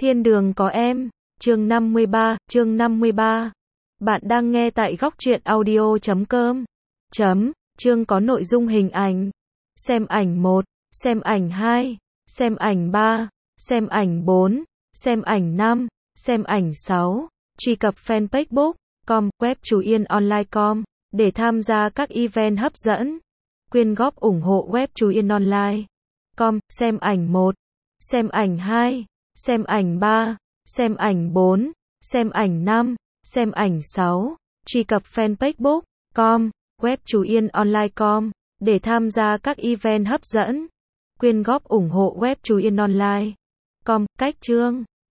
Thiên đường có em, chương 53. Bạn đang nghe tại goctruyện audio.com. Chương có nội dung hình ảnh. Xem ảnh 1, xem ảnh 2, xem ảnh 3, xem ảnh 4, xem ảnh 5, xem ảnh 6. Truy cập fanpage book.com, web Trú Yên Online.com để tham gia các event hấp dẫn. Quyên góp ủng hộ web Trú Yên Online.com, xem ảnh 1, xem ảnh 2, xem ảnh 3, xem ảnh 4, xem ảnh 5, xem ảnh 6. Truy cập fanpage book.com, web Trú Yên Online.com để tham gia các event hấp dẫn. Quyên góp ủng hộ web Trú Yên Online.com. Cách chương